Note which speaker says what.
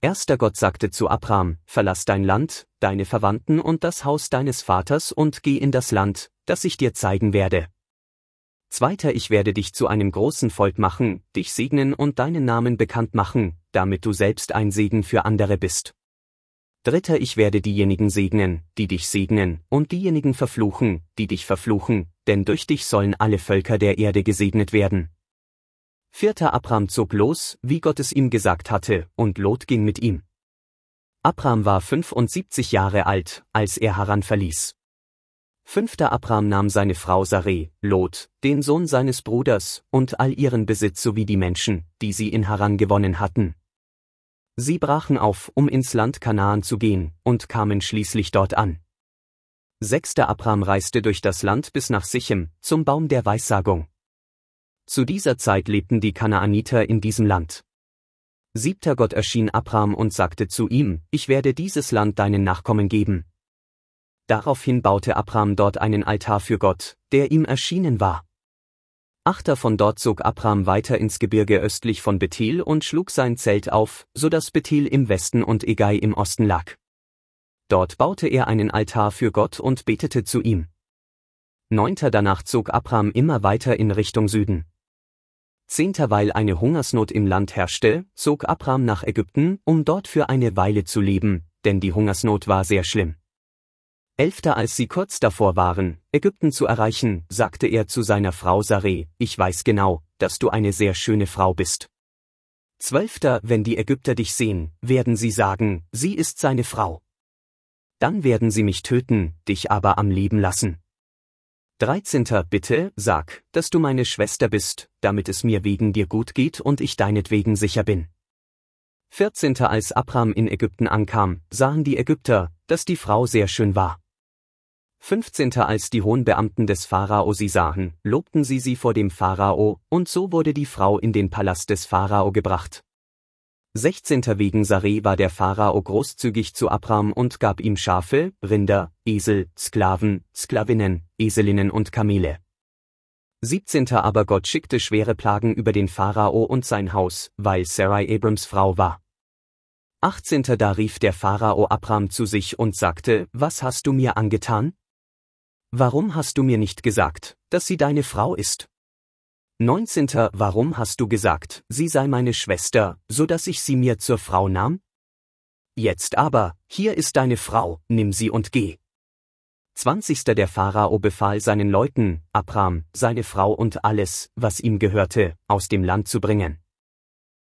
Speaker 1: Erster Gott sagte zu Abram, verlass dein Land, deine Verwandten und das Haus deines Vaters und geh in das Land, das ich dir zeigen werde. Zweiter, ich werde dich zu einem großen Volk machen, dich segnen und deinen Namen bekannt machen, damit du selbst ein Segen für andere bist. Dritter, ich werde diejenigen segnen, die dich segnen, und diejenigen verfluchen, die dich verfluchen, denn durch dich sollen alle Völker der Erde gesegnet werden. Vierter, Abram zog los, wie Gott es ihm gesagt hatte, und Lot ging mit ihm. Abram war 75 Jahre alt, als er Haran verließ. Fünfter, Abram nahm seine Frau Sareh, Lot, den Sohn seines Bruders, und all ihren Besitz sowie die Menschen, die sie in Haran gewonnen hatten. Sie brachen auf, um ins Land Kanaan zu gehen, und kamen schließlich dort an. Sechster, Abram reiste durch das Land bis nach Sichem, zum Baum der Weissagung. Zu dieser Zeit lebten die Kanaaniter in diesem Land. Siebter, Gott erschien Abram und sagte zu ihm, ich werde dieses Land deinen Nachkommen geben. Daraufhin baute Abram dort einen Altar für Gott, der ihm erschienen war. Achter, von dort zog Abram weiter ins Gebirge östlich von Bethel und schlug sein Zelt auf, so dass Bethel im Westen und Egai im Osten lag. Dort baute er einen Altar für Gott und betete zu ihm. Neunter, danach zog Abram immer weiter in Richtung Süden. Zehnter, weil eine Hungersnot im Land herrschte, zog Abram nach Ägypten, um dort für eine Weile zu leben, denn die Hungersnot war sehr schlimm. Elfter, als sie kurz davor waren, Ägypten zu erreichen, sagte er zu seiner Frau Sareh, ich weiß genau, dass du eine sehr schöne Frau bist. Zwölfter, wenn die Ägypter dich sehen, werden sie sagen, sie ist seine Frau. Dann werden sie mich töten, dich aber am Leben lassen. 13. Bitte, sag, dass du meine Schwester bist, damit es mir wegen dir gut geht und ich deinetwegen sicher bin. 14. Als Abram in Ägypten ankam, sahen die Ägypter, dass die Frau sehr schön war. 15. Als die hohen Beamten des Pharao sie sahen, lobten sie vor dem Pharao, und so wurde die Frau in den Palast des Pharao gebracht. 16. Wegen Sareh war der Pharao großzügig zu Abram und gab ihm Schafe, Rinder, Esel, Sklaven, Sklavinnen, Eselinnen und Kamele. 17. Aber Gott schickte schwere Plagen über den Pharao und sein Haus, weil Sarai Abrams Frau war. 18. Da rief der Pharao Abram zu sich und sagte, was hast du mir angetan? Warum hast du mir nicht gesagt, dass sie deine Frau ist? 19. Warum hast du gesagt, sie sei meine Schwester, so dass ich sie mir zur Frau nahm? Jetzt aber, hier ist deine Frau, nimm sie und geh. 20. Der Pharao befahl seinen Leuten, Abram, seine Frau und alles, was ihm gehörte, aus dem Land zu bringen.